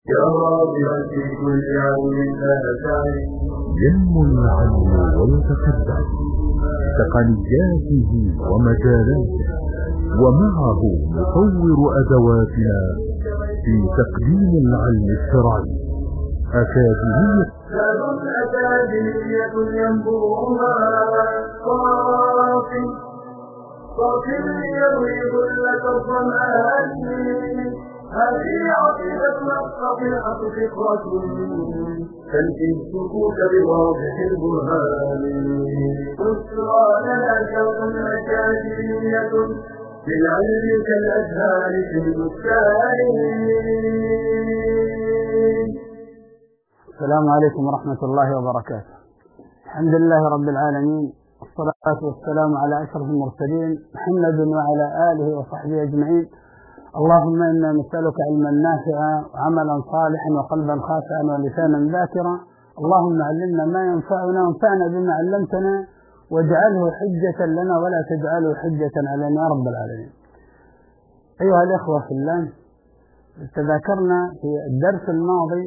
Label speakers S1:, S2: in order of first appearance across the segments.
S1: يا راغبا في كل علم لا تعلم
S2: ينمو العلم ويتقدم بتقنياته ومجالاته، ومعه نطور أدواتنا في تقديم العلم الشرعي. أكاديمية
S1: ينبوها صافي يروي ظلة الظمآن. هذه عقيدتنا الصحيحة فكرة تنفي السكوت بواضح البرهان. بشرى لنا شوق أكاديمية للعلم كالأزهار في البستان.
S3: السلام عليكم ورحمة الله وبركاته. الحمد لله رب العالمين، والصلاة والسلام على أشرف المرسلين محمد وعلى آله وصحبه أجمعين. اللهم إنا نسألك علما نافعا وعملا صالحا وقلبا خاشعا ولسانا ذاكرا. اللهم علمنا ما ينفعنا وانفعنا بما علمتنا، واجعله حجة لنا ولا تجعله حجة علينا يا رب العالمين. أيها الإخوة في الله، تذكرنا في الدرس الماضي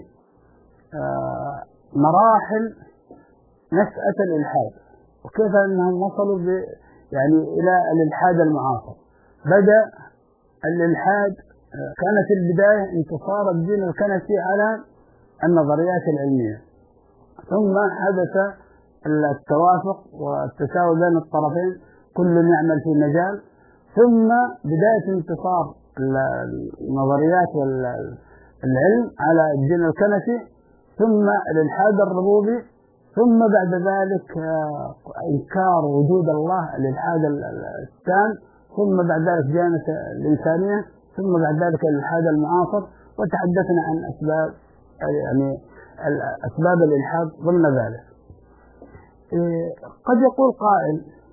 S3: مراحل نشأة الإلحاد، وكيف أنهم وصلوا إلى الإلحاد المعاصر. بدأ الإلحاد، كانت البداية انتصار الدين الكنسي على النظريات العلمية، ثم حدث التوافق والتساوي بين الطرفين، كل يعمل في مجال، ثم بداية انتصار النظريات والعلم على الدين الكنسي، ثم الإلحاد الربوبي، ثم بعد ذلك إنكار وجود الله، الإلحاد التام، ثم بعد ذلك ديانة الإنسانية، ثم بعد ذلك الإلحاد المعاصر. وتحدثنا عن أسباب الإلحاد ضمن ذلك. قد يقول قائل: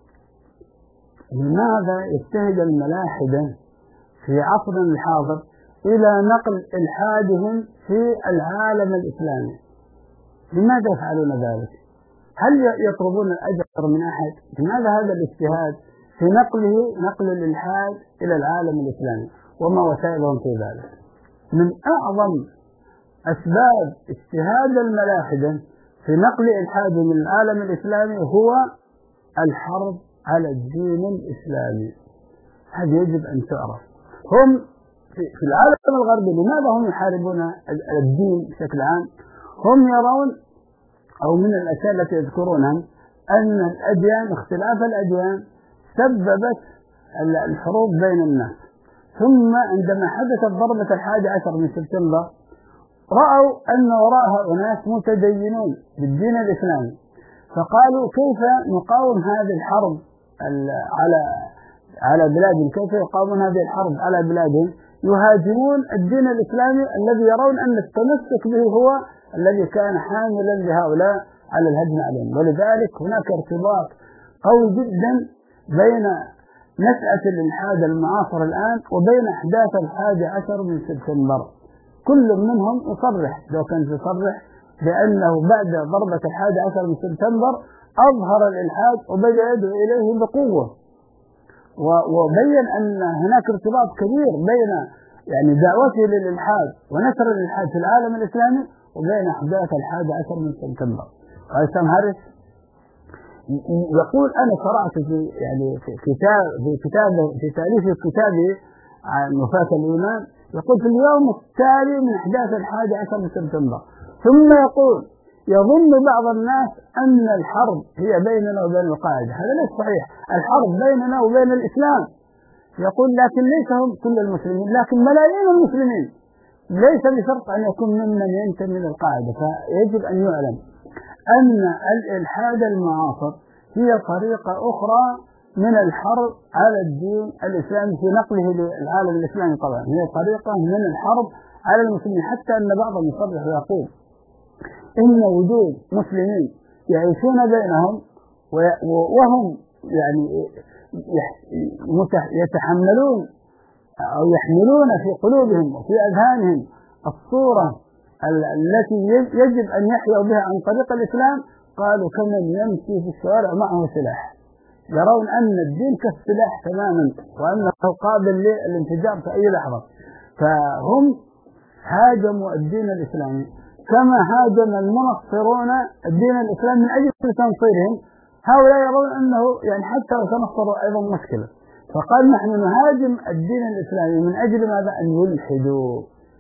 S3: لماذا يجتهد الملاحدة في عصرنا الحاضر إلى نقل إلحادهم في العالم الإسلامي؟ لماذا يفعلون ذلك؟ هل يطلبون الأجر من أحد؟ لماذا هذا الاجتهاد في نقل الإلحاد إلى العالم الإسلامي؟ وما وسائلهم في ذلك؟ من أعظم أسباب اجتهاد الملاحدة في نقل إلحادهم من العالم الإسلامي هو الحرب على الدين الإسلامي. هذا يجب أن تعرف. هم في العالم الغربي لماذا هم يحاربون الدين بشكل عام؟ هم يرون، أو من الأشياء التي يذكرونها، أن الأديان، اختلاف الأديان سببت الحروب بين الناس. ثم عندما حدثت ضربة 11 من سبتمبر، رأوا أن وراءها أناس متدينون بالدين الإسلامي، فقالوا: كيف نقاوم هذه الحرب على بلادهم؟ كيف يقاومون هذه الحرب على بلادهم؟ يهاجمون الدين الإسلامي الذي يرون أن التمسك به هو الذي كان حاملا لهؤلاء على الهجم عليهم. ولذلك هناك ارتباط قوي جدا بين نشأة الإلحاد المعاصر الآن وبين أحداث 11 من سبتمبر. كل منهم يصرح، لو كان يصرح، بأنه بعد ضربة 11 من سبتمبر أظهر الإلحاد وبدأ يدعو إليه بقوة، وبين أن هناك ارتباط كبير بين دعوته للإلحاد ونشر الإلحاد في العالم الإسلامي وبين أحداث 11 من سبتمبر. سام هاريس يقول: أنا قرأت في تأليف كتابه عن وفاة الإيمان، يقول: في اليوم التالي من أحداث 11 من سبتمبر، ثم يقول: يظن بعض الناس أن الحرب هي بيننا وبين القاعدة. هذا ليس صحيح، الحرب بيننا وبين الإسلام. يقول: لكن ليس هم كل المسلمين، لكن ملايين المسلمين، ليس بشرط أن يكون ممن ينتمي للقاعدة. فيجب أن يعلم أن الإلحاد المعاصر هي طريقة أخرى من الحرب على الدين الإسلامي في نقله للعالم الإسلامي. طبعا هي طريقة من الحرب على المسلمين، حتى أن بعضهم يصرح ويقول إن وجود مسلمين يعيشون بينهم وهم يتحملون أو يحملون في قلوبهم وفي أذهانهم الصورة التي يجب أن يحيوا بها عن طريق الإسلام، قالوا: كمن يمشي في الشوارع معه سلاح. يرون أن الدين كالسلاح تماما، وأنه قابل للانفجار في أي لحظة. فهم هاجموا الدين الإسلامي كما هاجم المنصرون الدين الإسلامي من أجل تنصيرهم. هؤلاء يرون أنه يعني حتى لو تنصروا أيضا مشكلة، فقال نحن نهاجم الدين الإسلامي من أجل ماذا؟ أن يلحدوا.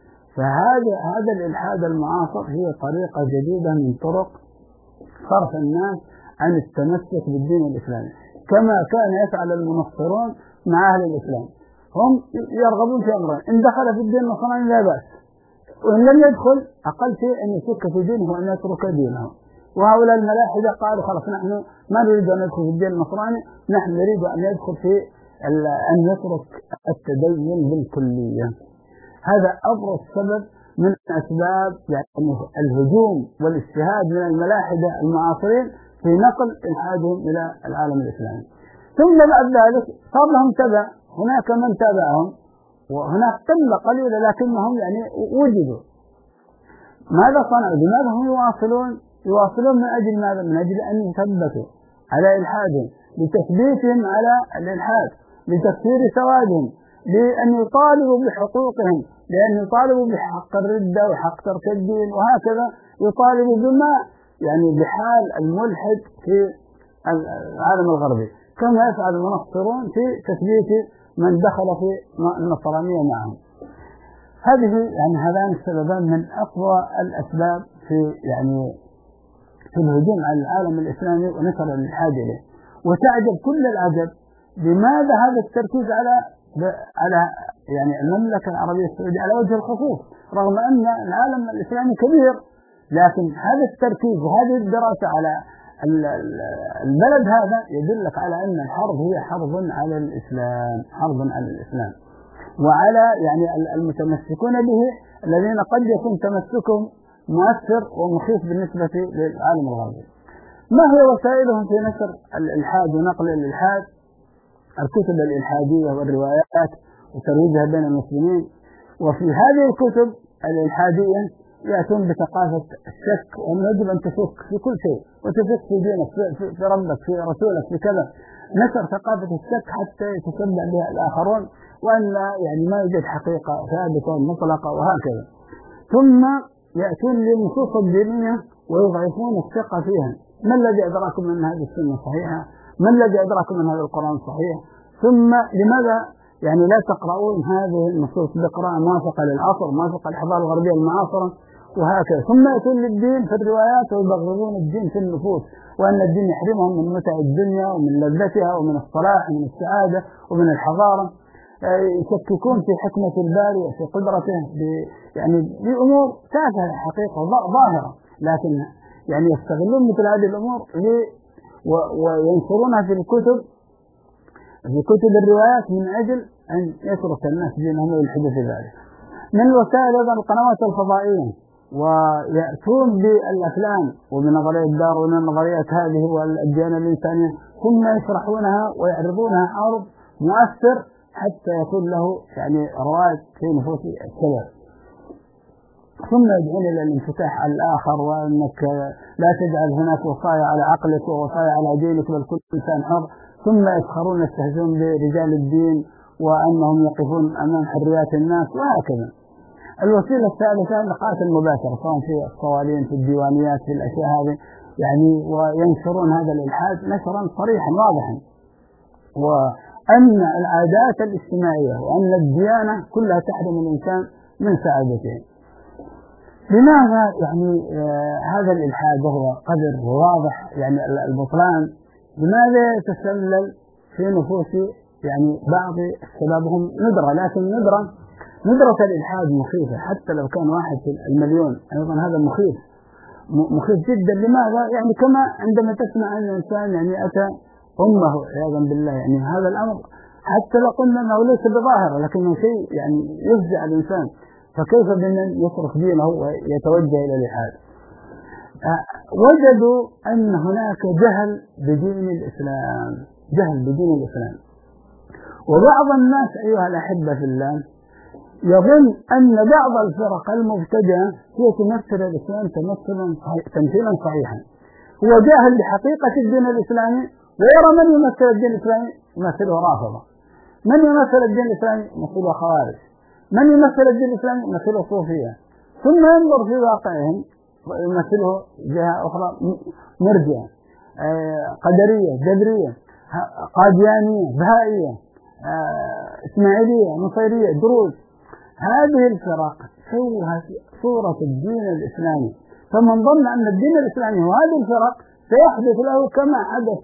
S3: فهذا الإلحاد المعاصر هي طريقة جديدة من طرق صرف الناس عن التمسك بالدين الإسلامي، كما كان يفعل المنصرون مع أهل الإسلام. هم يرغبون في أمرين: إن دخل في الدين النصراني لا بأس، وإن لم يدخل أقل شيء أن يشك في دينه وأن يترك دينه. وهؤلاء الملاحدة قالوا خلاص نحن ما نريد أن ندخل في الدين النصراني، نحن نريد أن يدخل في أن يترك التدين بالكلية. هذا أبرز سبب من أسباب يعني الهجوم والاجتهاد من الملاحدة المعاصرين في نقل إلحادهم إلى العالم الإسلامي. ثم بعد ذلك صار لهم تبع، هناك من تابعهم وهناك قلة قليلة لكنهم يعني وجدوا. ماذا صنعوا؟ لماذا هم يواصلون من أجل ماذا؟ من أجل أن يثبتوا على إلحادهم، لتثبيتهم على الإلحاد، لتكثير سوادهم، لأن يطالبوا بحقوقهم، لأن يطالبوا بحق الردة وحق ترك الدين، وهكذا يطالبوا بما يعني بحال الملحد في العالم الغربي، كما يفعل المنصرون في تثبيت من دخل في النصرانية معهم. هذه يعني هذان السببان من أقوى الأسباب في الهجوم على العالم الإسلامي ونشر الإلحاد إليه. وتعجب كل العجب لماذا هذا التركيز على يعني المملكة العربية السعودية على وجه الخصوص، رغم أن العالم الإسلامي كبير، لكن هذا التركيز وهذه الدراسة على البلد هذا يدلك على أن الحرب هي حرب على الإسلام، حرب على الإسلام وعلى يعني المتمسكون به الذين قد يكون تمسكهم مؤثر ومخيف بالنسبة للعالم الغربي. ما هي وسائلهم في نشر الإلحاد ونقل الإلحاد؟ الكتب الإلحادية والروايات وترويجها بين المسلمين. وفي هذه الكتب الإلحادية يأتون بثقافة الشك، وأن يجب أن تشك في كل شيء وتشك في دينك، في ربك، في رسولك، في كذا. نشر ثقافة الشك حتى يتشبع بها الآخرون، وأن يعني ما يوجد حقيقة ثابتة مطلقة وهكذا. ثم يأتون للنصوص الدينية ويضعفون الثقة فيها. ما الذي أدراكم أن هذه السنة صحيحة؟ ما الذي أدراكم أن هذا القرآن صحيح؟ ثم لماذا يعني لا تقرؤون هذه النصوص بقراءة موافقة للعصر، موافقة للحضارة الغربية المعاصرة وهكذا. ثم يأتون للدين في الروايات ويبغضون الدين في النفوس، وأن الدين يحرمهم من متع الدنيا ومن لذتها ومن الصلاح ومن السعادة ومن الحضارة. يشككون في حكمة الباري وفي قدرته يعني بأمور تافهة حقيقة ظاهرة، لكن يعني يستغلون مثل هذه الأمور وينشرونها في كتب الروايات من أجل أن يترك الناس دينهم ويلحدوا في ذلك. من الوسائل أيضا القنوات الفضائية، ويأتون بالأفلام وبنظرية داروين والنظريات هذه والأديان الإنسانية، ثم يشرحونها ويعرضونها عرض مؤثر حتى يكون له يعني رواج في نفوس الشباب. ثم يدعون إلى الانفتاح على الآخر، وأنك لا تجعل هناك وصايا على عقلك ووصايا على دينك، بل كل إنسان حر. ثم يسخرون يستهزئون برجال الدين وأنهم يقفون أمام حريات الناس وهكذا. الوسيلة الثالثة اللقاءات المباشرة، سواء في الصوالين، في الديوانيات، في الأشياء هذه يعني، وينشرون هذا الإلحاد نشرا صريحا واضحا، وأن العادات الاجتماعية وأن الديانة كلها تحرم الإنسان من سعادته. لماذا يعني هذا الإلحاد وهو قدر واضح يعني البطلان، لماذا يتسلل في نفوس يعني بعض شبابهم ندرة، لكن ندرة الإلحاد مخيفة حتى لو كان واحد في المليون، أيضا هذا مخيف جدا. لماذا؟ يعني كما عندما تسمع أن الإنسان يعني أتى أمه عياذا بالله، يعني هذا الأمر حتى لو قلنا أنه ليس بظاهرة لكنه شيء يعني يفزع الإنسان، فكيف بمن يترك دينه ويتوجه إلى الإلحاد؟ وجدوا أن هناك جهل بدين الإسلام، وبعض الناس أيها الأحبة في الله يظن أن بعض الفرق المبتدعة هي تمثل الإسلام تمثيلا صحيحا. هو جاهل بحقيقة الدين الإسلامي، ويرى من يمثل الدين الإسلامي يمثله رافضة، من يمثل الدين الإسلامي يمثله خوارج، من يمثل الدين الإسلامي؟ يمثله الصوفية. ثم ينظر في واقعهم يمثله جهة أخرى مرجئة، قدرية، جبرية، قاديانية، بهائية، إسماعيلية، نصيرية، دروز. هذه الفرق شوهت صورة الدين الإسلامي. فمن ظن أن الدين الإسلامي وهذه الفرق سيحدث له كما حدث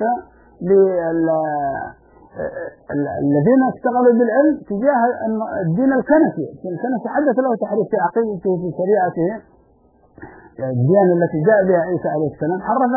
S3: الذين اشتغلوا بالعلم تجاه الدين الكنسي. الكنسي حدث له تحريف في عقيدته في شريعته، الديانة التي جاء بها عيسى عليه السلام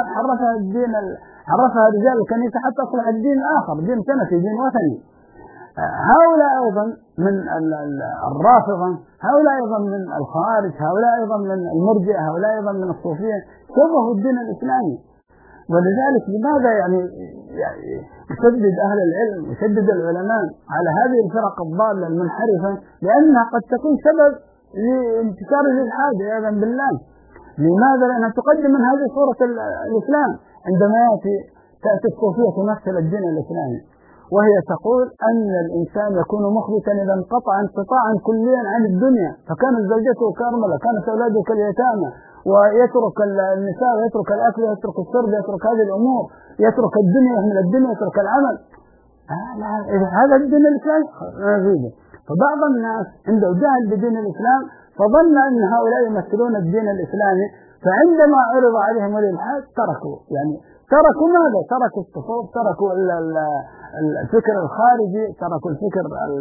S3: حرفها رجال الكنيسة حتى أصبح الدين آخر، دين كنسي، دين وثني. هؤلاء أيضا من الرافضة، هؤلاء أيضا من الخوارج، هؤلاء أيضا من المرجئة، هؤلاء أيضا من الصوفية شبهوا الدين الإسلامي. ولذلك لماذا يعني يشدد أهل العلم ويشدد العلماء على هذه الفرق الضالة المنحرفة؟ لأنها قد تكون سبب لانتشار الإلحاد عياذا بالله. لماذا؟ لأنها تقدم من هذه صورة الإسلام. عندما تأتي الصوفية تمثل الدين الإسلامي وهي تقول أن الإنسان يكون مخبتا إذا انقطع انقطاعا كليا عن الدنيا، فكانت زوجته كأرملة، كانت أولاده كاليتامى، ويترك النساء ويترك الأكل ويترك الشرب، يترك هذه الأمور، يترك الدنيا، يهمل الدنيا، يترك العمل. هذا الدين الإسلامي نزيده. فبعض الناس عنده جهل بدين الإسلام فظن أن هؤلاء يمثلون الدين الإسلامي، فعندما عرض عليهم الإلحاد تركوا ماذا؟ تركوا الصفوف، تركوا الفكر الخارجي، تركوا الفكر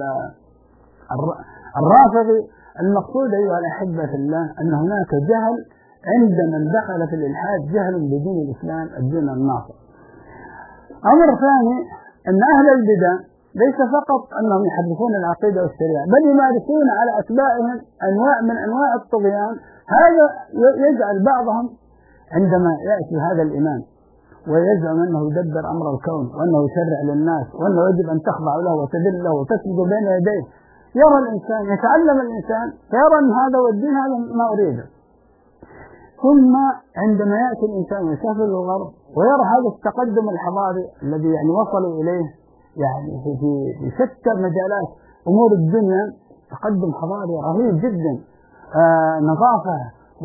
S3: الرافضي. المقصود أيها الأحبة في الله أن هناك جهل عند من دخل في الإلحاد، جهل بدين الإسلام الدين الناصر. أمر ثاني أن أهل البدع ليس فقط أنهم يحرفون العقيدة والشريعة، بل يمارسون على أتباعهم أنواع من أنواع الطغيان. هذا يجعل بعضهم عندما يأتي هذا الإمام ويزعم أنه يدبر أمر الكون وأنه يشرع للناس وأنه يجب أن تخضع له وتذل له وتسجد بين يديه، يرى الإنسان، يتعلم الإنسان فيرى أن هذا هو الدين، هذا ما أريده. ثم عندما يأتي الإنسان ويسافر للغرب ويرى هذا التقدم الحضاري الذي وصلوا إليه في شتى مجالات أمور الدنيا، تقدم حضاري رهيب جدا، نظافة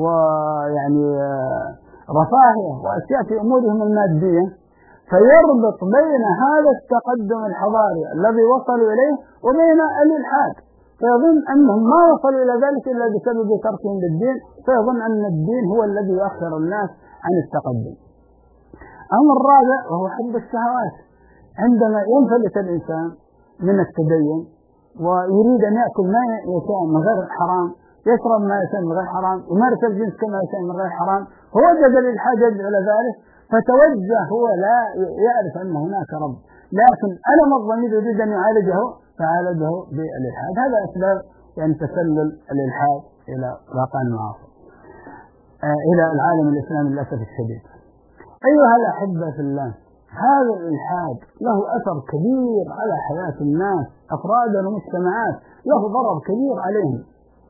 S3: رفاهية وأشياء في أمورهم المادية، فيربط بين هذا التقدم الحضاري الذي وصلوا إليه وبين الإلحاد، فيظن أنهم ما وصلوا إلى ذلك إلا بسبب تركهم للدين، فيظن أن الدين هو الذي يؤخر الناس عن التقدم. أمر الرابع وهو حب الشهوات. عندما ينفلت الإنسان من التدين ويريد أن يأكل ما يشاء من غير حرام، يشرب ما يشاء من غير حرام، يمارس الجنس كما يشاء من غير حرام، فوجد الإلحاد يدعو إلى ذلك، فتوجه هو لا يعرف أن هناك رب، لكن ألم الضمير يريد أن يعالجه فعالجه بالإلحاد. هذا أسباب تسلل الإلحاد إلى واقع المعاصي، إلى العالم الإسلامي للأسف الشديد. أيها الأحبة في الله، هذا الإلحاد له أثر كبير على حياة الناس أفرادا ومجتمعات، له ضرر كبير عليهم.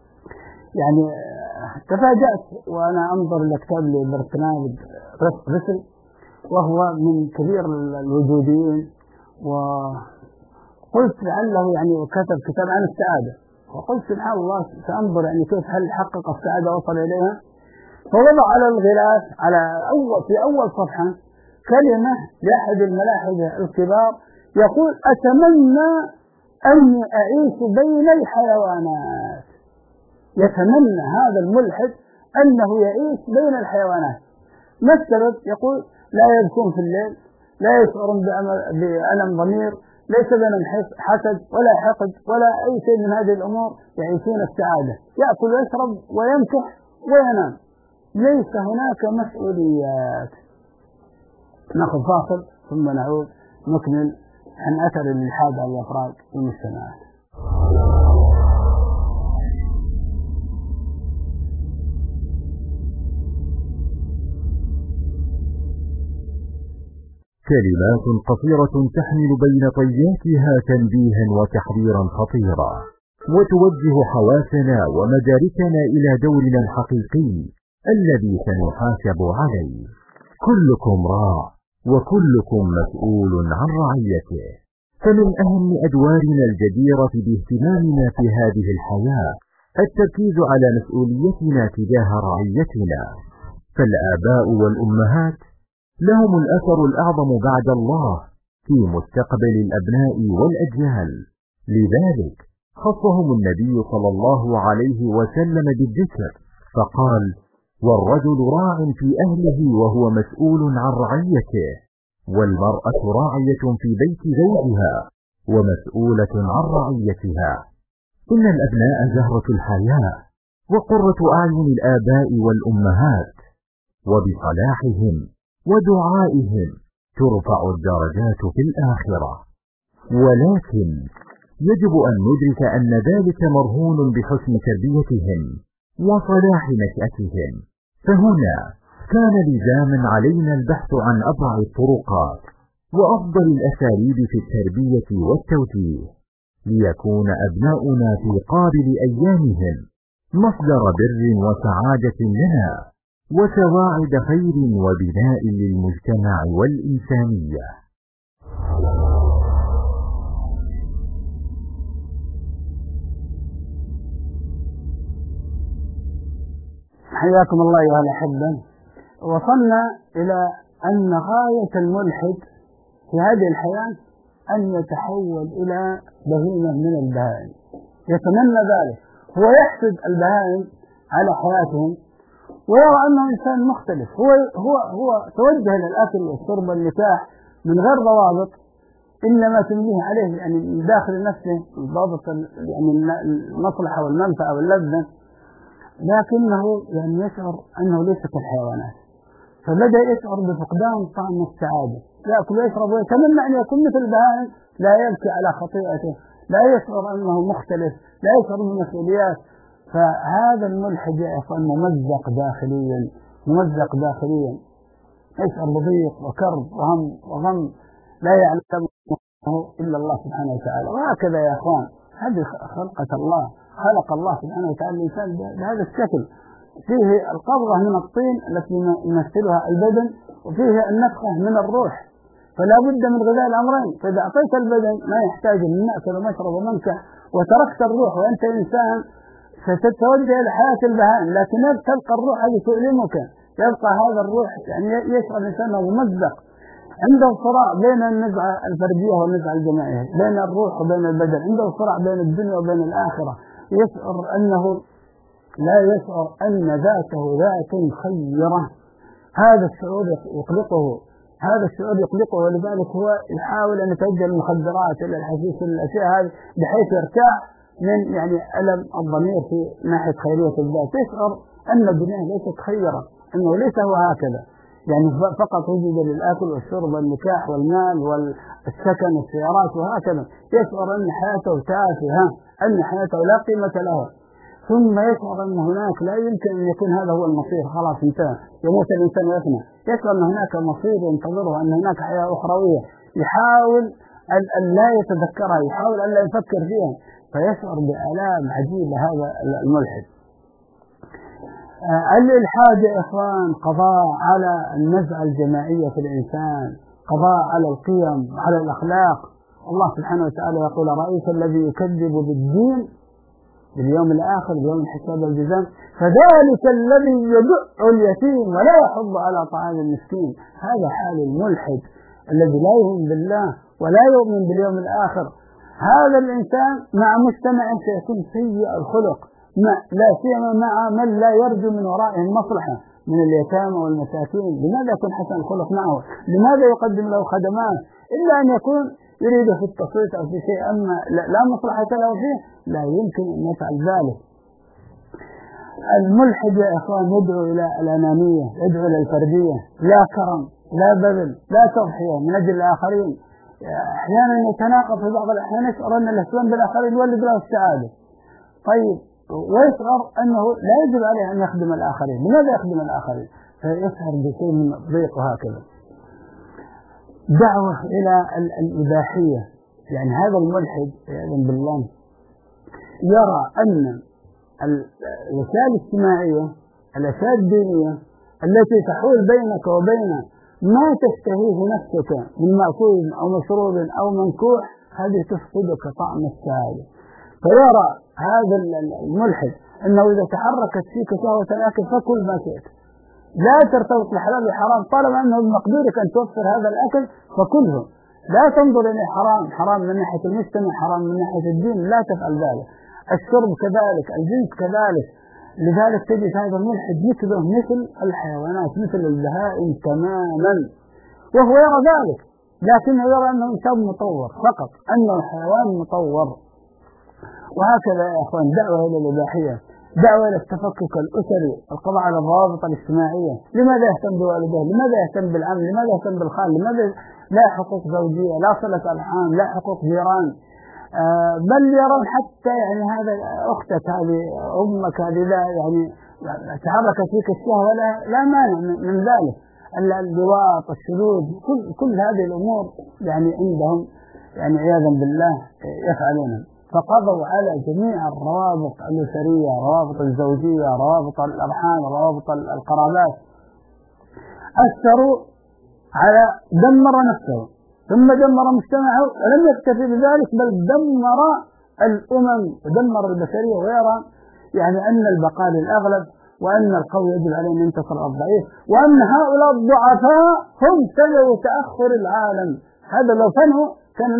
S3: تفاجأت وأنا أنظر إلى كتاب لبرتنارد رسل، وهو من كبير الوجوديين، وقلت لعله كتب كتاب عن السعادة، وقلت سبحان الله سأنظر كيف هل حقق السعادة وصل إليها. فوضع على الغلاف في أول صفحة كلمة لأحد الملاحدة الكبار يقول: أتمنى أن أعيش بين الحيوانات. يتمنى هذا الملحد أنه يعيش بين الحيوانات. ما السبب؟ يقول: لا يبكون في الليل، لا يشعرون بألم ضمير، ليس بينهم حسد ولا حقد ولا أي شيء من هذه الأمور، يعيشون السعادة، يأكل ويشرب وينكح وينام، ليس هناك مسؤوليات. نأخذ فاصل ثم نعود نكمل عن أثر الإلحاد على الأفراد والمجتمعات.
S2: كلمات قصيرة تحمل بين طياتها تنبيها وتحذيرا خطيرا، وتوجه حواسنا ومداركنا إلى دورنا الحقيقي الذي سنحاسب عليه. كلكم راع وكلكم مسؤول عن رعيته. فمن أهم أدوارنا الجديرة باهتمامنا في هذه الحياة التركيز على مسؤوليتنا تجاه رعيتنا، فالآباء والأمهات لهم الأثر الأعظم بعد الله في مستقبل الأبناء والأجيال. لذلك خصهم النبي صلى الله عليه وسلم بالذكر فقال: والرجل راع في أهله وهو مسؤول عن رعيته، والمرأة راعية في بيت زوجها ومسؤولة عن رعيتها. إن الأبناء زهرة الحياة وقرة أعين الآباء والأمهات، وبصلاحهم ودعائهم ترفع الدرجات في الآخرة. ولكن يجب أن ندرك أن ذلك مرهون بحسن تربيتهم وصلاح نشأتهم، فهنا كان لزاما علينا البحث عن أبرع الطرقات وأفضل الأساليب في التربية والتوجيه، ليكون أبناؤنا في قابل أيامهم مصدر بر وسعادة لنا وسواعد خير وبناء للمجتمع والإنسانية.
S3: حياكم الله أيها الأحبة. وصلنا إلى أن غاية الملحد في هذه الحياة أن يتحول إلى بهيمة من البهائم، يتمنى ذلك، هو يحسد البهائم على حياتهم ويرى أنه إنسان مختلف، هو توجه للأكل والشرب والنكاح من غير ضوابط إنما تمليه عليه يعني من داخل نفسه ضابط يعني المصلحة والمنفعة واللذة، لكنه يعني يشعر أنه ليس كالحيوانات، فبدأ يشعر بفقدان طعم السعادة، يأكل ويشرب ويتمنى أن يكون مثل البهائم، لا يبكي على خطيئته، لا يشعر أنه مختلف، لا يشعر بمسؤوليات. فهذا الملحد يا إخوان ممزق داخليا، يشعر بضيق وكرب وهم وغم لا يعلمه إلا الله سبحانه وتعالى. وهكذا يا إخوان هذه خلقة الله، خلق الله سبحانه وتعالى الإنسان بهذا الشكل، فيه القبضة من الطين التي يمثلها البدن، وفيه النفخة من الروح، فلا بد من غذاء الأمرين. فإذا أعطيت البدن ما يحتاج من مأكل ومشرب ومنكح وتركت الروح وأنت إنسان ستتوجه إلى حياة البهائم، لكن تبقى الروح هذه تؤلمك، يبقى هذا الروح يعني يشعر الإنسان ممزق، عنده صراع بين النزعة الفردية والنزعة الجماعية، بين الروح وبين البدن، عنده صراع بين الدنيا وبين الآخرة، يشعر أنه لا يشعر أن ذاته ذات خيرة. هذا الشعور يقلقه، ولذلك هو يحاول أن يتوجه المخدرات إلى الحشيش الأشياء هذه بحيث يرتاح من يعني ألم الضمير في ناحية خيرية الذات، يشعر أن الدنيا ليست خيرة، أنه ليس هو هكذا، يعني فقط وجد للأكل والشرب والنكاح والمال والسكن والسيارات وهكذا، يشعر أن حياته تافهة، أن حياته لا قيمة له، ثم يشعر أن هناك لا يمكن أن يكون هذا هو المصير، خلاص انتهى، يموت الإنسان ويفنى، يشعر أن هناك مصير ينتظره، أن هناك حياة أخروية، يحاول أن لا يتذكرها، يحاول أن لا يفكر فيها، فيشعر بآلام عجيبة هذا الملحد. الإلحاد يا إخوان قضاء على النزعة الجماعية في الإنسان، قضاء على القيم وعلى الأخلاق. الله سبحانه وتعالى يقول: رأيت الذي يكذب بالدين باليوم الآخر بيوم الحساب والجزاء فذلك الذي يدع اليتيم ولا يحض على طعام المسكين. هذا حال الملحد الذي لا يؤمن بالله ولا يؤمن باليوم الآخر. هذا الإنسان مع مجتمع سيكون سيء الخلق، لا سيما مع من لا يرجو من ورائه المصلحة من اليتامى والمساكين. لماذا يكون حسن الخلق معه؟ لماذا يقدم له خدمات؟ إلا أن يكون يريد في التصويت أو في شيء أما لا مصلحة له فيه لا يمكن أن يفعل ذلك. الملحد يا إخوان يدعو إلى الأنانية، يدعو إلى الفردية، لا كرم، لا بذل، لا تضحية من أجل الآخرين. أحيانا يتناقض في بعض الأحيان، يشعر أن الاهتمام بالآخرين يولد له السعادة، طيب، ويشعر أنه لا يجب عليه أن يخدم الآخرين. لماذا يخدم الآخرين؟ فيشعر بشيء من الضيق وهكذا. دعوة إلى الإباحية، يعني هذا الملحد يعلم بالله يرى أن الوسائل الاجتماعية، الأشياء الدينية التي تحول بينك وبين ما تشتهيه نفسك من مأكول أو مشروب أو منكوح، هذه تفقدك طعم السعادة. فيرى هذا الملحد أنه إذا تحركت فيك شهوة الأكل فكل ما شئت، لا ترتبط بالحلال والحرام، طالما أنه بمقدورك أن توفر هذا الأكل فكله، لا تنظر إلى حرام من ناحية المجتمع، حرام من ناحية الدين، لا تفعل ذلك. الشرب كذلك، الجنس كذلك. لذلك تجد هذا الملحد يكبه مثل الحيوانات، مثل البهائم تماما، وهو يرى ذلك، لكنه يرى أنه إنسان مطور فقط، أنه حيوان مطور. وهكذا يا أخوان دعوة إلى الإباحية، دعوة إلى التفكك الأسري، القضاء على الروابط الاجتماعية. لماذا يهتم بوالديه؟ لماذا يهتم بالعم؟ لماذا يهتم بالخال؟ لماذا لا حقوق زوجية، لا صلة أرحام، لا حقوق جيران؟ بل يرون حتى يعني هذا أختك هذه، أمك هذه، لا يعني تحركت فيك الشهوة لا مانع من ذلك. اللواط، الشذوذ، كل هذه الأمور يعني عندهم يعني عياذا بالله يفعلونها. فقضوا على جميع الروابط الأسرية، روابط الزوجية، روابط الأرحام، روابط القرابات. أثروا على دمر نفسه ثم دمر مجتمعه، ولم يكتفي بذلك بل دمر الأمم ودمر البشرية. ويرى يعني أن البقاء للأغلب، وأن القوي يجب عليه أن ينتصر على الضعيف، وأن هؤلاء الضعفاء هم سبب تأخر العالم. هذا لو فنوا كان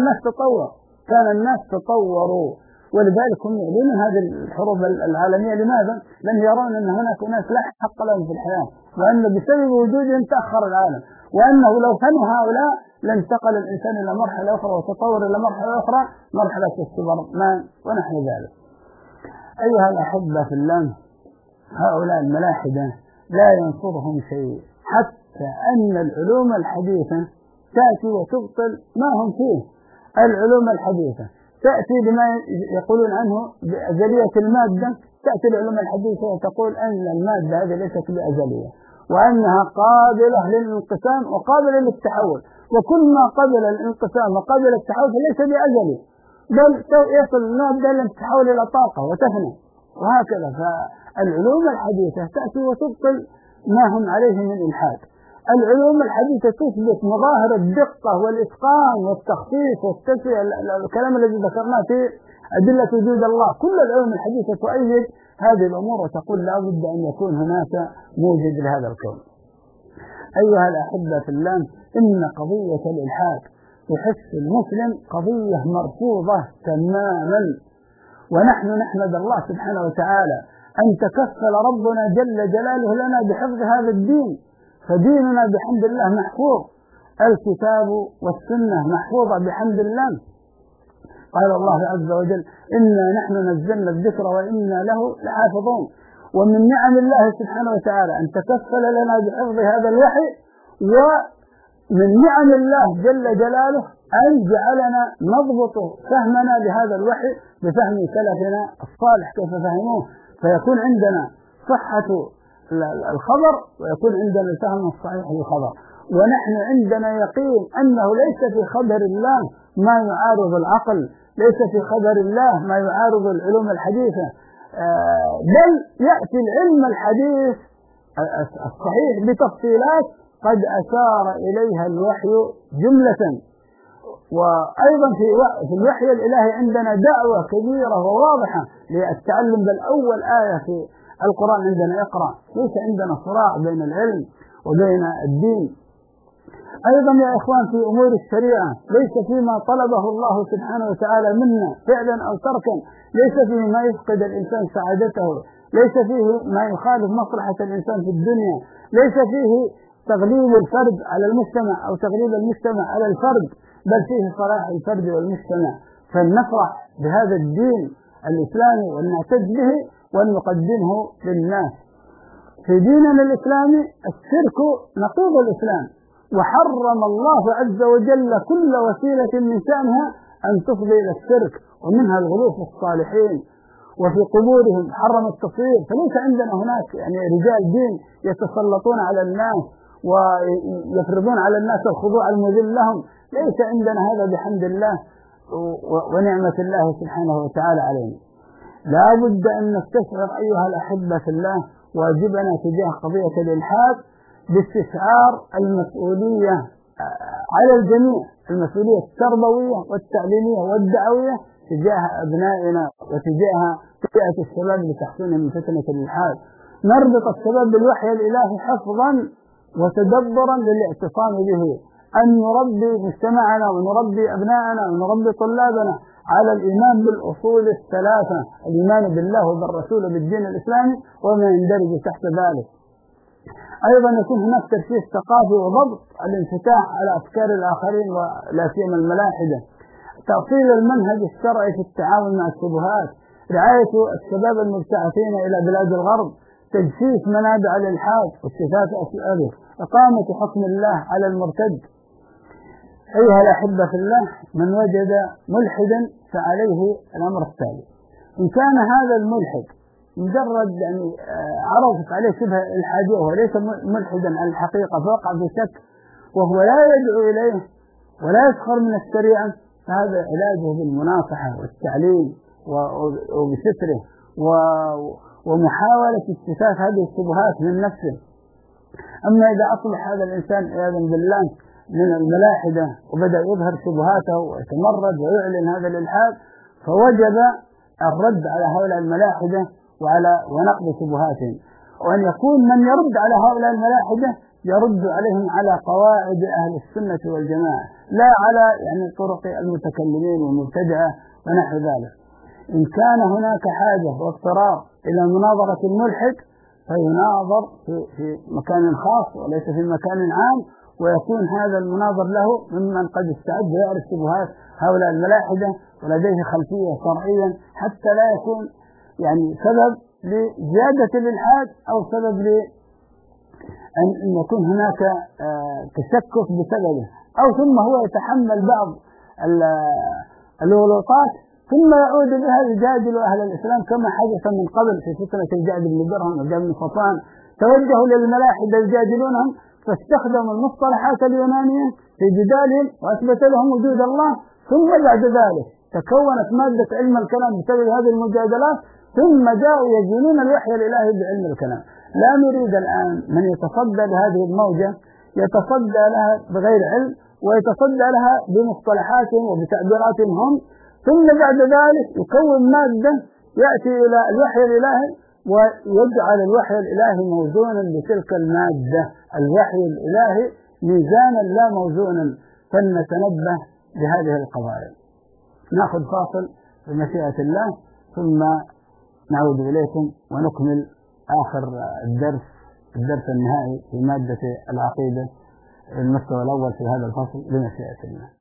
S3: الناس تطوروا. ولذلك هم يعلنون هذه الحروب العالمية. لماذا؟ لأن يرون أن هناك ناس لا حق لهم في الحياة، وأن بسبب وجودهم تأخر العالم، وأنه لو فنوا هؤلاء لانتقل الإنسان إلى مرحلة أخرى وتطور إلى مرحلة أخرى، مرحلة السوبرمان ونحن ذلك. أيها الأحبة في الله، هؤلاء الملاحدة لا ينصرهم شيء، حتى أن العلوم الحديثة تأتي وتبطل ما هم فيه. العلوم الحديثة تأتي بما يقولون عنه بأزلية المادة، تأتي العلوم الحديثة وتقول أن المادة هذه ليست بأزلية، وأنها قابلة للانقسام وقابلة للتحول، وكل ما قبل الانقسام وقابل التحول فليس بأزلي، بل يصل المادة لأن تتحول إلى طاقة وتفنى. وهكذا فالعلوم الحديثة تأتي وتبطل ما هم عليه من إلحاد. العلوم الحديثة تثبت مظاهر الدقة والإتقان والتخصيص والتسوية، الكلام الذي ذكرناه في أدلة وجود الله. كل العلوم الحديثة تؤيد هذه الأمور وتقول لا بد أن يكون هناك موجد لهذا الكون. أيها الأحبة في الله، إن قضية الإلحاد تحس المسلم قضية مرفوضة تماما، ونحن نحمد الله سبحانه وتعالى أن تكفل ربنا جل جلاله لنا بحفظ هذا الدين. فديننا بحمد الله محفوظ، الكتاب والسنة محفوظة بحمد الله. قال الله عز وجل إنا نحن نزلنا الذكر وإنا له لحافظون. ومن نعم الله سبحانه وتعالى أن تكفل لنا بحفظ هذا الوحي، ومن نعم الله جل جلاله أن جعلنا نضبط فهمنا لهذا الوحي بفهم سلفنا الصالح كيف فهموه، فيكون عندنا صحة الخبر ويكون عندنا الفهم الصحيح للخبر. ونحن عندنا يقين أنه ليس في خبر الله ما يعارض العقل، ليس في خبر الله ما يعارض العلوم الحديثة، بل يأتي العلم الحديث الصحيح بتفصيلات قد أشار إليها الوحي جملة. وأيضا في الوحي الإلهي عندنا دعوة كبيرة وواضحة للتعلم. بل أول آية في القرآن عندنا اقرأ. ليس عندنا صراع بين العلم وبين الدين. أيضا يا إخوان في أمور الشريعة ليس فيما طلبه الله سبحانه وتعالى منا فعلا أو تركا، ليس فيه ما يفقد الإنسان سعادته، ليس فيه ما يخالف مصلحة الإنسان في الدنيا، ليس فيه تغليب الفرد على المجتمع أو تغليب المجتمع على الفرد، بل فيه صلاح الفرد والمجتمع. فلنفرح بهذا الدين الإسلامي ونعتز به ونقدمه للناس. في ديننا الإسلامي الشرك نقيض الإسلام، وحرم الله عز وجل كل وسيلة من شأنها أن تفضي إلى الشرك، ومنها الغلو في الصالحين وفي قبورهم، حرم التصوير. فليس عندنا هناك يعني رجال دين يتسلطون على الناس ويفرضون على الناس الخضوع المذل لهم، ليس عندنا هذا بحمد الله ونعمة الله سبحانه وتعالى علينا. لا بد أن نستشعر أيها الأحبة في الله واجبنا تجاه قضية الإلحاد باستشعار المسؤولية على الجميع، المسؤولية التربوية والتعليمية والدعوية تجاه أبنائنا وتجاه فئة الشباب لتحصينهم من فتنة الإلحاد. نربط الشباب بالوحي الإلهي حفظا وتدبرا للاعتصام به، أن نربي مجتمعنا ونربي أبنائنا ونربي طلابنا على الإيمان بالأصول الثلاثة: الإيمان بالله وبالرسول وبالدين الإسلامي وما يندرج تحت ذلك. أيضا يكون هناك تركيز ثقافي وضبط الانفتاح على أفكار الآخرين ولا سيما الملاحدة، تأصيل المنهج الشرعي في التعامل مع الشبهات، رعاية الشباب المبتعثين إلى بلاد الغرب، تجسيس منابع الإلحاد واكتشاف أسئلته، إقامة حكم الله على المرتد. أيها الأحبة في الله، من وجد ملحدا فعليه الأمر التالي: إن كان هذا الملحد مجرد عرفت عليه شبه الحادية وهو ليس ملحدا على الحقيقة فوقع في شك وهو لا يدعو إليه ولا يسخر من الشريعة، فهذا علاجه بالمناصحة والتعليم وبستره ومحاولة اكتشاف هذه الشبهات من نفسه. أما إذا أصبح هذا الإنسان عياذا بالله من الملاحدة وبدأ يظهر شبهاته ويتمرد ويعلن هذا الإلحاد، فوجب الرد على هؤلاء الملاحدة ونقض شبهاتهم، وأن يكون من يرد على هؤلاء الملاحدة يرد عليهم على قواعد أهل السنة والجماعة، لا على طرق المتكلمين والمبتدعة ونحو ذلك. إن كان هناك حاجة واضطرار إلى مناظرة الملحد فيناظر في مكان خاص وليس في مكان عام، ويكون هذا المناظر له ممن قد استعد ويعرف شبهات هؤلاء الملاحدة ولديه خلفية شرعيا، حتى لا يكون سبب لزيادة الإلحاد أو سبب أن يكون هناك تشكك بسببه، أو ثم هو يتحمل بعض الغلطات ثم يعود بها يجادل أهل الإسلام كما حدث من قبل في فتنة الجعد بن درهم وجعد بن صفوان. توجهوا للملاحدة يجادلونهم فاستخدموا المصطلحات اليونانية في جدالهم وأثبت لهم وجود الله، ثم بعد ذلك تكونت مادة علم الكلام بسبب هذه المجادلات، ثم جاءوا يزينون الوحي الإلهي بعلم الكلام. لا نريد الآن من يتصدى لهذه الموجة يتصدى لها بغير علم ويتصدى لها بمصطلحاتهم وبتعبيراتهم هم، ثم بعد ذلك يكون مادة يأتي إلى الوحي الإلهي ويجعل الوحي الإلهي موزونا لتلك المادة، الوحي الإلهي ميزانا لا موزونا. فلنتنبه بهذه القضايا. نأخذ فاصل بمشيئة الله ثم نعود إليكم ونكمل آخر الدرس النهائي في مادة العقيدة المستوى الأول في هذا الفصل بمشيئة الله.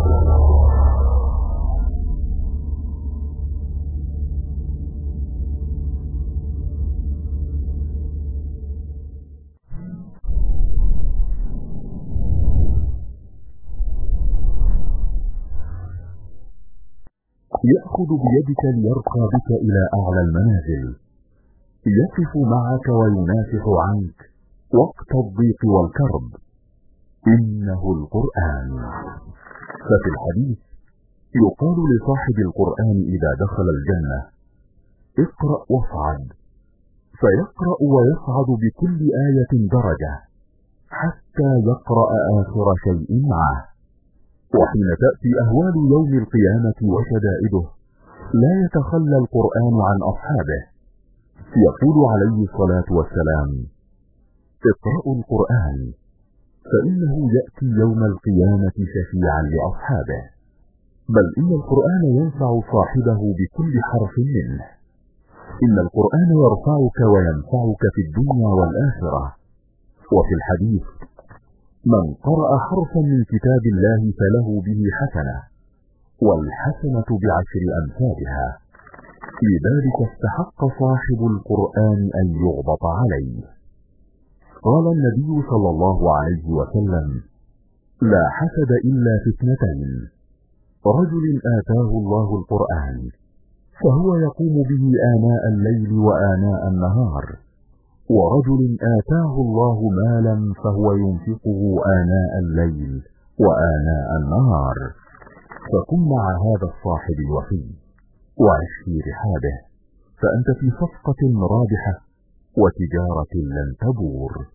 S2: يأخذ بيدك ليرقى بك إلى أعلى المنازل، يقف معك وينافح عنك وقت الضيق والكرب، إنه القرآن. ففي الحديث يقال لصاحب القرآن إذا دخل الجنة: اقرأ واصعد، فيقرأ ويصعد بكل آية درجة حتى يقرأ آخر شيء معه. وحين تأتي أهوال يوم القيامة وشدائده لا يتخلى القرآن عن أصحابه، يقول عليه الصلاة والسلام: اقرأوا القرآن فإنه يأتي يوم القيامة شفيعا لأصحابه، بل إن القرآن ينفع صاحبه بكل حرف منه. إن القرآن يرفعك وينفعك في الدنيا والآخرة. وفي الحديث: من قرأ حرفا من كتاب الله فله به حسنة، والحسنة بعشر أمثالها. لذلك استحق صاحب القرآن أن يغبط عليه. قال النبي صلى الله عليه وسلم: لا حسد إلا في اثنتين: رجل آتاه الله القرآن فهو يقوم به آناء الليل وآناء النهار، ورجل آتاه الله مالا فهو ينفقه آناء الليل وآناء النهار. فكن مع هذا الصاحب الوفي وعش في رحابه، فأنت في صفقة رابحة وتجارة لن تبور.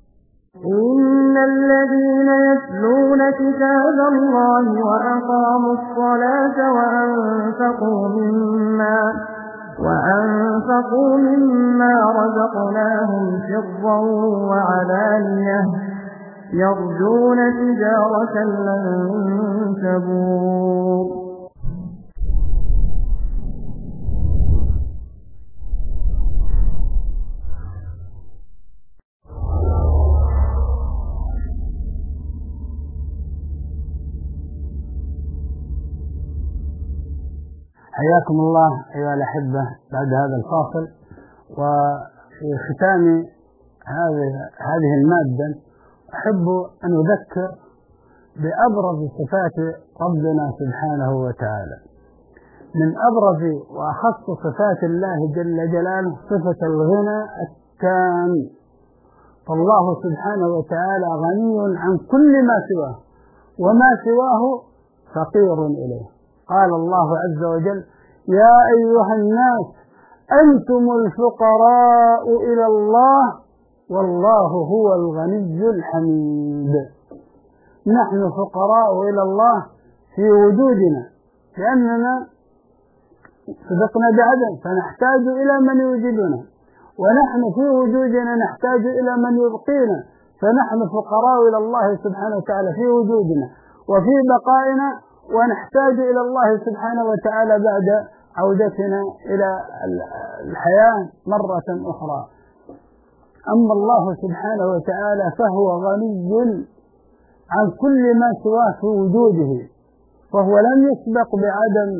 S1: إن الذين يتلون كتاب الله وأقاموا الصلاة وأنفقوا مما رزقناهم سرا وعلانية يرجون تجارة لن تبور.
S3: حياكم الله أيها الأحبة بعد هذا الفاصل. وفي ختام هذه المادة أحب أن أذكر بأبرز صفات ربنا سبحانه وتعالى. من أبرز وأخص صفات الله جل جلاله صفة الغنى التام. فالله سبحانه وتعالى غني عن كل ما سواه، وما سواه فقير إليه. قال الله عز وجل: يا أيها الناس أنتم الفقراء إلى الله والله هو الغني الحميد. نحن فقراء إلى الله في وجودنا، لأننا سبقنا بعدم فنحتاج إلى من يوجدنا، ونحن في وجودنا نحتاج إلى من يبقينا، فنحن فقراء إلى الله سبحانه وتعالى في وجودنا وفي بقائنا، ونحتاج إلى الله سبحانه وتعالى بعد عودتنا إلى الحياة مرة أخرى. أما الله سبحانه وتعالى فهو غني عن كل ما سواه في وجوده، فهو لم يسبق بعدم.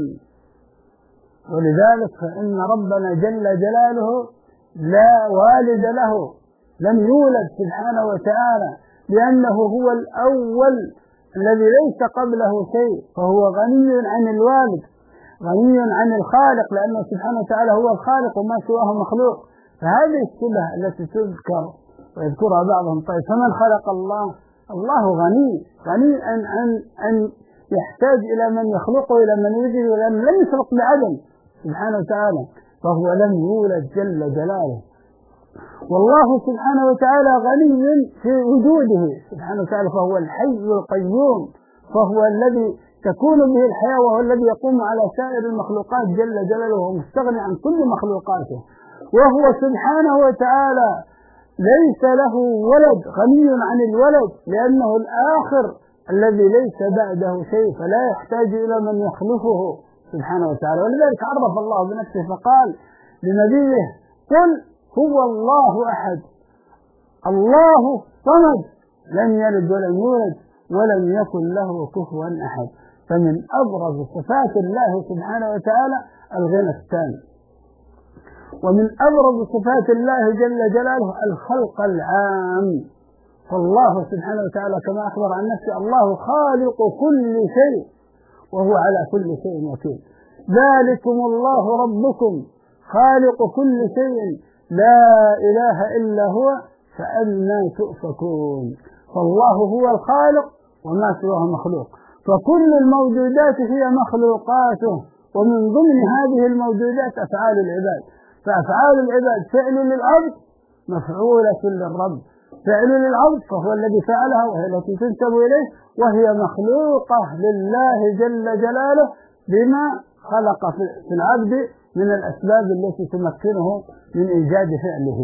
S3: ولذلك فإن ربنا جل جلاله لا والد له، لم يولد سبحانه وتعالى، لأنه هو الأول الذي ليس قبله شيء، فهو غني عن الوالد، غني عن الخالق، لأنه سبحانه وتعالى هو الخالق وما سواه مخلوق. فهذه الشبه التي تذكر ويذكرها بعضهم: طيب فمن خلق الله؟ الله غني أن يحتاج إلى من يخلقه، إلى من يوجده، لأنه لم يسبق بعدم سبحانه وتعالى، فهو لم يولد جل جلاله. والله سبحانه وتعالى غني في وجوده سبحانه وتعالى، فهو الحي القيوم، فهو الذي تكون به الحياة، وهو الذي يقوم على سائر المخلوقات جل جلاله، وهو مستغني عن كل مخلوقاته. وهو سبحانه وتعالى ليس له ولد، غني عن الولد، لأنه الآخر الذي ليس بعده شيء، فلا يحتاج إلى من يخلفه سبحانه وتعالى. ولذلك عرف الله بنفسه فقال لنبيه: قل هو الله أحد الله صمد لم يلد ولم يولد ولم يكن له كفوا أحد. فمن أبرز صفات الله سبحانه وتعالى الغنى التام. ومن أبرز صفات الله جل جلاله الخلق العام. فالله سبحانه وتعالى كما أخبر عن نفسه: الله خالق كل شيء وهو على كل شيء وكيل. ذلكم الله ربكم خالق كل شيء لا إله إلا هو فأنى تؤفكون. فالله هو الخالق وما سواه مخلوق، فكل الموجودات هي مخلوقاته، ومن ضمن هذه الموجودات أفعال العباد. فأفعال العباد فعل للعبد مفعولة للرب، فعل للعبد فهو الذي فعلها وهي التي تنسب إليه، وهي مخلوقة لله جل جلاله بما خلق في العبد من الأسباب التي تمكنه من إيجاد فعله.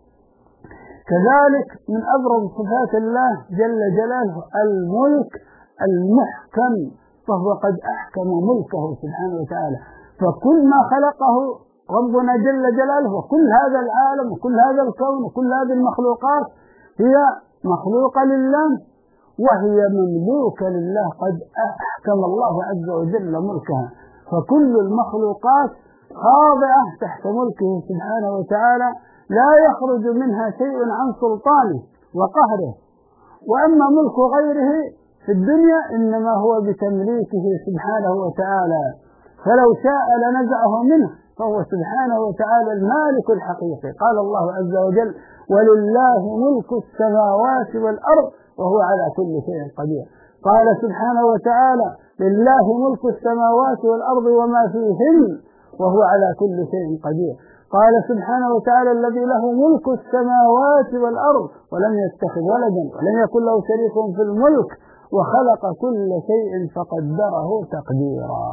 S3: كذلك من أبرز صفات الله جل جلاله الملك المحكم، فهو قد أحكم ملكه سبحانه وتعالى. فكل ما خلقه ربنا جل جلاله، وكل هذا العالم وكل هذا الكون وكل هذه المخلوقات هي مخلوقة لله وهي مملوكة لله، قد أحكم الله عز وجل ملكها. فكل المخلوقات خاضعة تحت ملكه سبحانه وتعالى، لا يخرج منها شيء عن سلطانه وقهره. وأما ملك غيره في الدنيا إنما هو بتمليكه سبحانه وتعالى، فلو شاء لنزعه منه، فهو سبحانه وتعالى المالك الحقيقي. قال الله عز وجل: ولله ملك السماوات والأرض وهو على كل شيء قدير. قال سبحانه وتعالى: لله ملك السماوات والأرض وما فيهن وهو على كل شيء قدير. قال سبحانه وتعالى: الذي له ملك السماوات والأرض ولم يتخذ ولدا ولم يكن له شريك في الملك وخلق كل شيء فقدره تقديرا.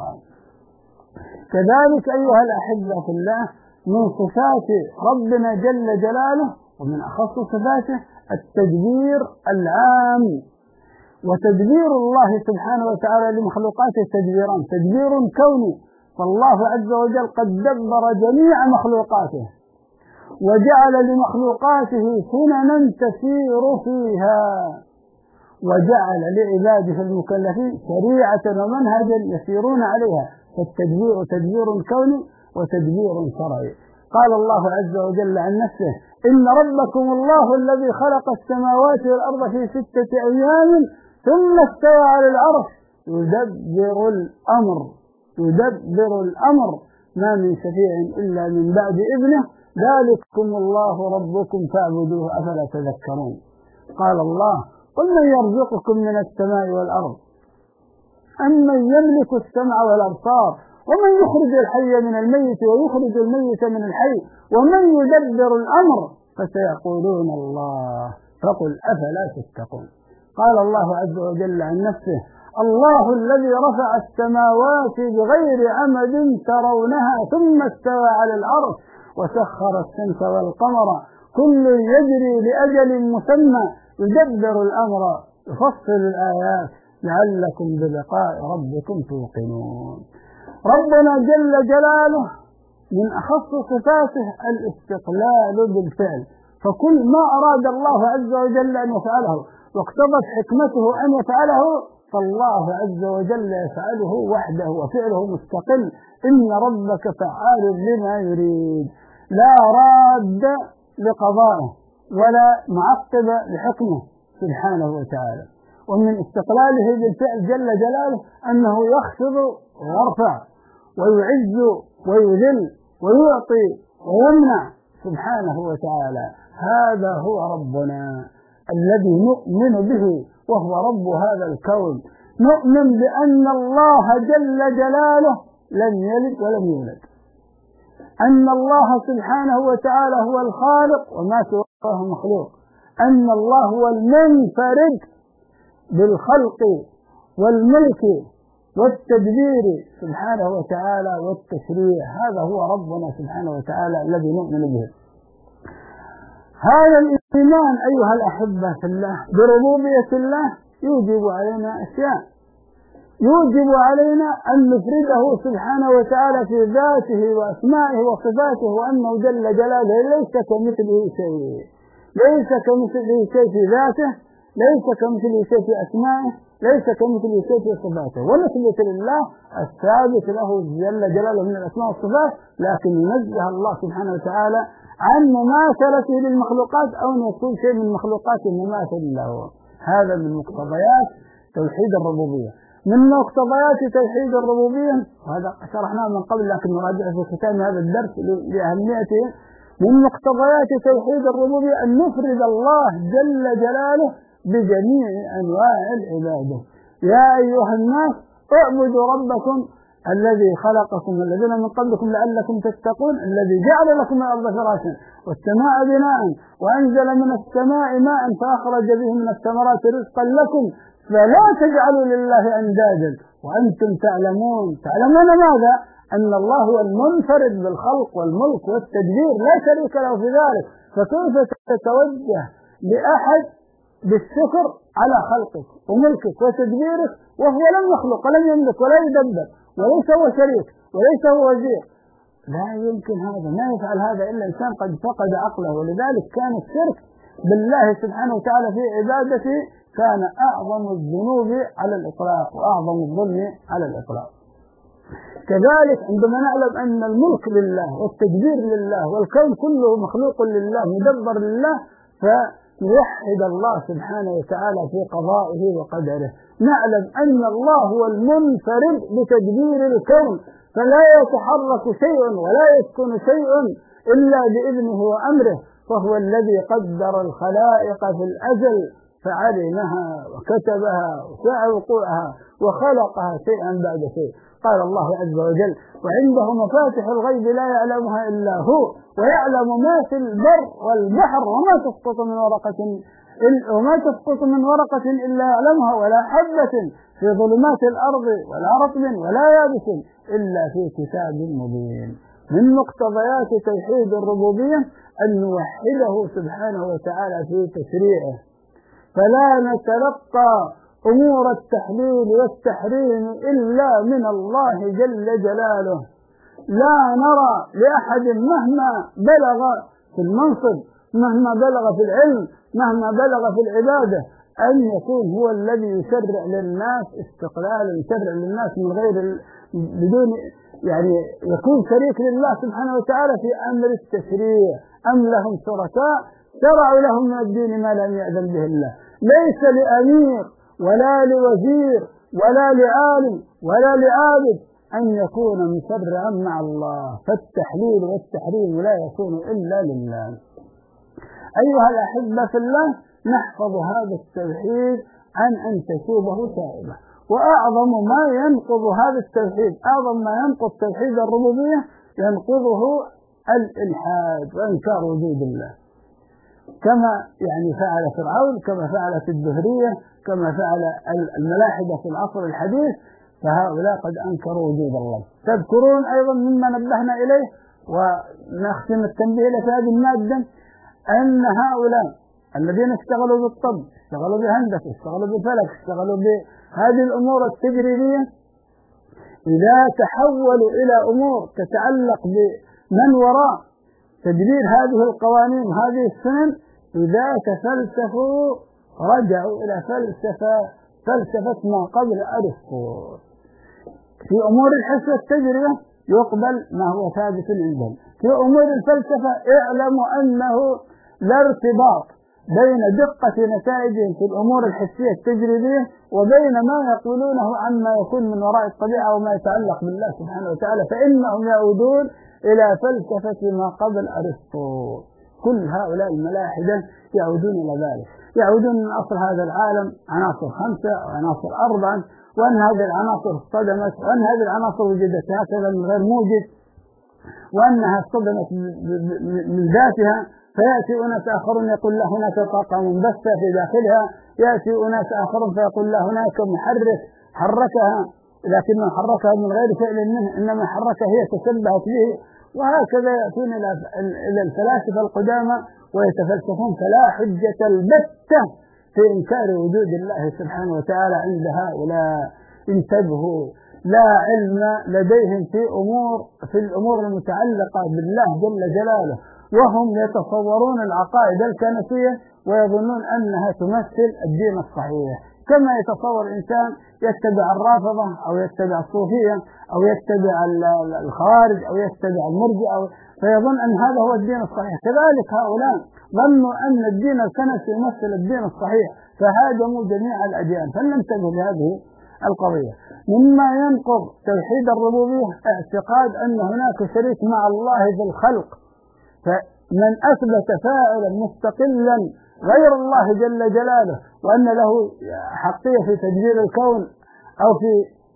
S3: كذلك أيها الأحبة في الله، من صفات ربنا جل جلاله ومن أخص صفاته التدبير العام. وتدبير الله سبحانه وتعالى لمخلوقاته تدبيران: تدبير كوني، فالله عز وجل قد دبر جميع مخلوقاته وجعل لمخلوقاته سننا تسير فيها، وجعل لعباده المكلفين شريعة ومنهجا يسيرون عليها. فالتدبير تدبير كوني وتدبير شرعي. قال الله عز وجل عن نفسه: إن ربكم الله الذي خلق السماوات والأرض في 6 أيام ثم استوى على العرش يدبر الأمر ما من شفيع إلا من بعد إذنه ذلكم الله ربكم فاعبدوه أفلا تذكرون. قال الله: قل من يرزقكم من السماء والأرض أمن يملك السمع والأبصار ومن يخرج الحي من الميت ويخرج الميت من الحي ومن يدبر الأمر فسيقولون الله فقل أفلا تتقون. قال الله عز وجل عن نفسه: الله الذي رفع السماوات بغير عمد ترونها ثم استوى على العرش وسخر الشمس والقمر كل يجري لأجل مسمى يدبر الأمر يفصل الآيات لعلكم بلقاء ربكم توقنون. ربنا جل جلاله من أخص صفاته الاستقلال بالفعل، فكل ما أراد الله عز وجل أن يفعله واقتضت حكمته أن يفعله فالله عز وجل يفعله وحده وفعله مستقل. إن ربك فعال لما يريد، لا راد لقضائه ولا معقب لحكمه سبحانه وتعالى. ومن استقلاله بالفعل جل جلاله أنه يخفض ويرفع ويعز ويذل ويعطي ويمنع سبحانه وتعالى. هذا هو ربنا الذي نؤمن به وهو رب هذا الكون. نؤمن بأن الله جل جلاله لم يلد ولم يولد، أن الله سبحانه وتعالى هو الخالق وما سواه مخلوق، أن الله هو المنفرد بالخلق والملك والتدبير سبحانه وتعالى والتشريع. هذا هو ربنا سبحانه وتعالى الذي نؤمن به. هذا الإيمان أيها الأحبة في الله بربوبية الله يوجب علينا أشياء، يوجب علينا أن نفرده سبحانه وتعالى في ذاته وأسمائه وصفاته، وأنه جل جلاله ليس كمثله شيء، ليس كمثله شيء في ذاته، ليس كمثله شيء في أسمائه، ليس كمثله شيء في صفاته. ونثبت لله الثابت له جل جلاله من الأسماء والصفات، لكن ننزه الله سبحانه وتعالى عن مماثلته للمخلوقات أو أن يكون شيء من مخلوقاته مماثل له. هذا من مقتضيات توحيد الربوبية. من مقتضيات توحيد الربوبية، وهذا شرحناه من قبل لكن نراجعه في ختام هذا الدرس لأهميته، من مقتضيات توحيد الربوبية أن نفرد الله جل جلاله بجميع أنواع العبادة. يا أيها الناس اعبدوا ربكم الذي خلقكم والذين من قبلكم لعلكم تتقون، الذي جعل لكم الأرض فراشا والسماء بناء وأنزل من السماء ماء فأخرج به من الثمرات رزقا لكم فلا تجعلوا لله أندادا وأنتم تعلمون. تعلمون ماذا؟ أن الله هو المنفرد بالخلق والملك والتدبير لا شريك له في ذلك. فكيف تتوجه لأحد بالشكر على خلقك وملكك وتدبيرك وهو لم يخلق ولم يملك ولا يدبر وليس هو شريك وليس هو وزير؟ لا يمكن هذا، ما يفعل هذا إلا إنسان قد فقد عقله. ولذلك كان الشرك بالله سبحانه وتعالى في عبادته كان أعظم الذنوب على الإطلاق وأعظم الظلم على الإطلاق. كذلك عندما نعلم أن الملك لله والتدبير لله والكون كله مخلوق لله مدبر لله، فنوحد الله سبحانه وتعالى في قضائه وقدره. نعلم أن الله هو المنفرد بتدبير الكون، فلا يتحرك شيء ولا يسكن شيء إلا بإذنه وأمره، فهو الذي قدر الخلائق في الأزل فعلمها وكتبها وسعى وقوعها وخلقها شيئا بعد شيء. قال الله عز وجل: وعنده مفاتح الغيب لا يعلمها إلا هو ويعلم ما في البر والبحر وما تسقط من ورقة إلا يعلمها ولا حبة في ظلمات الأرض ولا رطب ولا يابس إلا في كتاب مبين. من مقتضيات توحيد الربوبية أن نوحده سبحانه وتعالى في تشريعه، فلا نتلقى أمور التحليل والتحريم إلا من الله جل جلاله. لا نرى لأحد مهما بلغ في المنصب، مهما بلغ في العلم، مهما بلغ في العبادة، أن يكون هو الذي يشرع للناس استقلالا، يشرع للناس من غير بدون يعني يكون شريك لله سبحانه وتعالى في أمر التشريع. أم لهم شركاء شرعوا لهم من الدين ما لم يأذن به الله. ليس لأمير ولا لوزير ولا لعالم ولا لعابد أن يكون مشرعا مع الله، فالتحليل والتحريم لا يكون إلا لله. أيها الأحبة في الله، نحفظ هذا التوحيد عن أن تشوبه شائبة. وأعظم ما ينقض هذا التوحيد، أعظم ما ينقض توحيد الربوبية ينقضه الإلحاد وإنكار وجود الله، كما يعني فعل فرعون، كما فعلت الدهرية، كما فعل الملاحدة في العصر الحديث، فهؤلاء قد أنكروا وجود الله. تذكرون أيضا مما نبهنا إليه ونختم التنبيه في هذه المادة أن هؤلاء الذين اشتغلوا بالطب، اشتغلوا بالهندسة، اشتغلوا بالفلك، اشتغلوا بهذه الأمور التجريبية، إذا تحولوا إلى أمور تتعلق بمن وراء تدبير هذه القوانين وهذه السنن، إذا تفلسفوا رجعوا إلى فلسفة ما قبل أرسطو. في أمور الحس والتجربة يقبل ما هو ثابت عندهم، في أمور الفلسفة اعلموا أنه لا ارتباط بين دقة نتائجهم في الأمور الحسية التجريبية وبين ما يقولونه عما يكون من وراء الطبيعة وما يتعلق بالله سبحانه وتعالى، فإنهم يعودون إلى فلسفة ما قبل أرسطو. كل هؤلاء الملاحدة يعودون إلى ذلك، يعودون من أصل هذا العالم عناصر 5 أو عناصر 4، وأن هذه العناصر اصطدمت، وأن هذه العناصر وجدت هكذا من غير موجد، وأنها اصطدمت من ذاتها. فيأتي أناس آخرون يقول لا هناك طاقة منبثة في داخلها، يأتي أناس آخرون فيقول لا هناك محرك حركها، لكنه حركها من غير فعل منه، إنما حركها هي تشبهت به. وهكذا يأتون إلى الفلاسفة القدامى ويتفلسفون، فلا حجة البتة في إنكار وجود الله سبحانه وتعالى عند هؤلاء. انتبهوا، لا علم لديهم في الأمور المتعلقة بالله جل جلاله، وهم يتصورون العقائد الكنسية ويظنون أنها تمثل الدين الصحيح، كما يتصور إنسان يتبع الرافضة أو يتبع الصوفية أو يتبع الخوارج أو يتبع المرجئة فيظن أن هذا هو الدين الصحيح. كذلك هؤلاء ظنوا أن الدين الكنسي يمثل الدين الصحيح، فهاجموا جميع الأديان. فلننتبه لهذه القضية. مما ينقض توحيد الربوبية اعتقاد أن هناك شريك مع الله في الخلق، فمن أثبت فاعلا مستقلا غير الله جل جلاله وأن له حقية في تدبير الكون أو في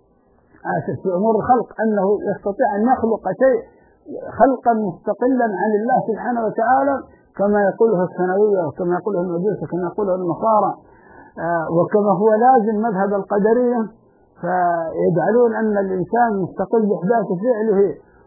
S3: أمور الخلق، أنه يستطيع أن يخلق شيء خلقا مستقلا عن الله سبحانه وتعالى كما يقوله الثانوية وكما يقوله المجوس وكما يقوله النصارى، وكما هو لازم مذهب القدرية، فيجعلون أن الإنسان مستقل بإحداث فعله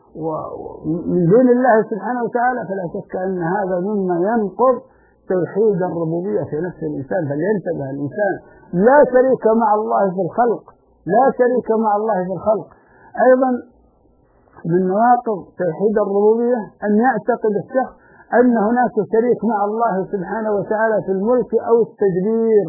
S3: ومن دون الله سبحانه وتعالى. فلا شك أن هذا مما ينقض توحيد الربوبية في نفس الإنسان. فلينتبه الإنسان، لا شريك مع الله في الخلق، لا شريك مع الله في الخلق. أيضا من نواقض توحيد الربوبية أن يعتقد الشخص أن هناك شريك مع الله سبحانه وتعالى في الملك أو التدبير،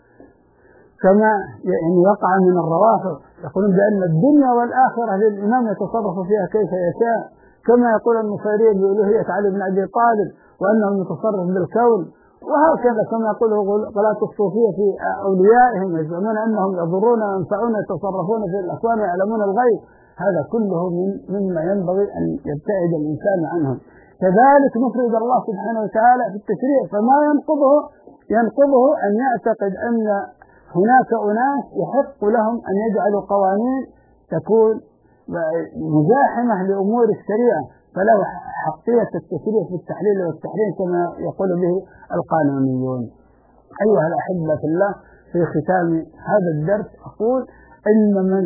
S3: كما يعني وقع من الروافض يقولون بأن الدنيا والآخرة للإمام يتصرف فيها كيف يشاء، كما يقول النصيرية بألوهية علي بن أبي طالب وأنه متصرف بالكون، وهكذا كما يقول غلاة الصوفية في أوليائهم يزعمون أنهم يضرون وينفعون يتصرفون في الأكوان ويعلمون الغيب. هذا كله مما ينبغي أن يبتعد الإنسان عنهم. كذلك نفرد الله سبحانه وتعالى في التشريع، فما ينقضه أن يعتقد أن هناك أناس يحق لهم أن يجعلوا قوانين تكون مزاحمة لأمور الشريعة، فله حقية التشريع في التحليل والتحريم كما يقول به القانونيون. أيها الأحبة في الله، في ختام هذا الدرس أقول إن من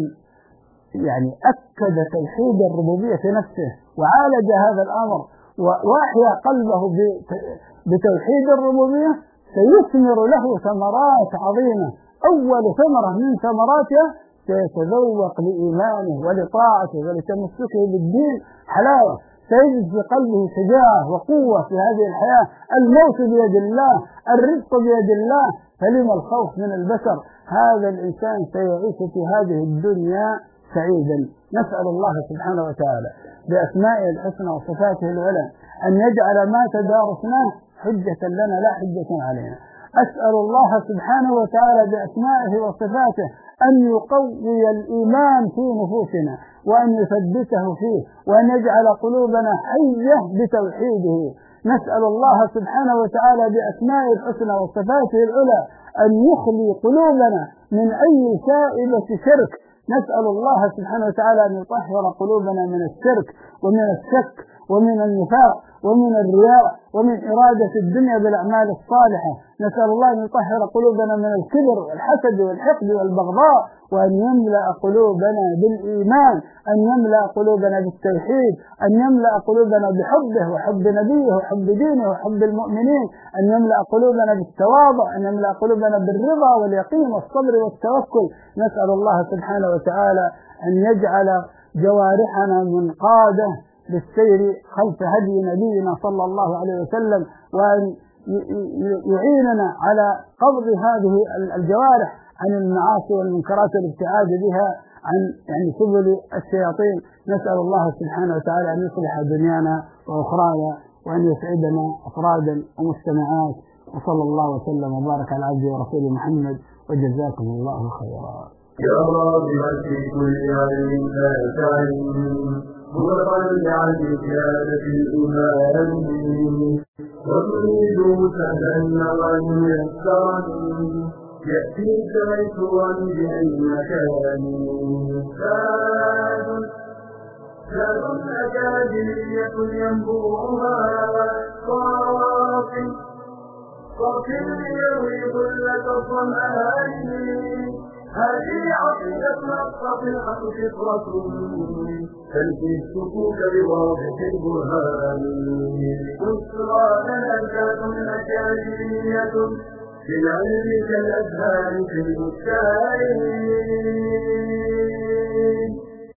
S3: أكد توحيد الربوبية في نفسه وعالج هذا الأمر وأحيا قلبه بتوحيد الربوبية سيثمر له ثمرات عظيمة. أول ثمرة من ثمراتها سيتذوق لإيمانه ولطاعته ولتمسكه بالدين حلاوة، سيجد في قلبه شجاعة وقوة في هذه الحياة. الموت بيد الله، الرزق بيد الله، فلما الخوف من البشر؟ هذا الإنسان سيعيش في هذه الدنيا سعيدا. نسأل الله سبحانه وتعالى بأسمائه الحسنى وصفاته العلى أن يجعل ما تدارسناه حجة لنا لا حجة علينا. أسأل الله سبحانه وتعالى بأسمائه وصفاته أن يقوي الإيمان في نفوسنا وأن يثبته فيه وأن يجعل قلوبنا حية بتوحيده. نسأل الله سبحانه وتعالى بأسمائه الحسنى وصفاته العلى أن يخلي قلوبنا من أي شائبة شرك. نسأل الله سبحانه وتعالى أن يطهر قلوبنا من الشرك ومن الشك ومن النفاق ومن الرياء ومن إرادة الدنيا بالأعمال الصالحة. نسأل الله أن يطهر قلوبنا من الكبر والحسد والحقد والبغضاء، وأن يملأ قلوبنا بالإيمان، أن يملأ قلوبنا بالتوحيد، أن يملأ قلوبنا بحبه وحب نبيه وحب دينه وحب المؤمنين، أن يملأ قلوبنا بالتواضع، أن يملأ قلوبنا بالرضا واليقين والصبر والتوكل. نسأل الله سبحانه وتعالى أن يجعل جوارحنا منقادة بالسير خلف هدي نبينا صلى الله عليه وسلم، وأن يعيننا على قبض هذه الجوارح عن المعاصي والمنكرات والابتعاد بها عن سبل الشياطين. نسأل الله سبحانه وتعالى أن يصلح دنيانا وأخرانا وأن يسعدنا أفرادا ومجتمعات، وصلى الله وسلم وبارك على عبده ورسوله محمد، وجزاكم الله خيرا.
S1: يا راضي في كل علم لا تعلم هو رجع بزيادة الإيمان وتريد سهلا وميسرا يأتيك ميسورا بأي مكان. زاد أكاديمية ينبوعها صافٍ ليروي ظلة الظمآن. هذه عقيدتنا الصحيحة فطرة تلقي السكوك بواضح البرهان. بشرى لنا ذات أكاديمية للعلم كالأزهار في البستان.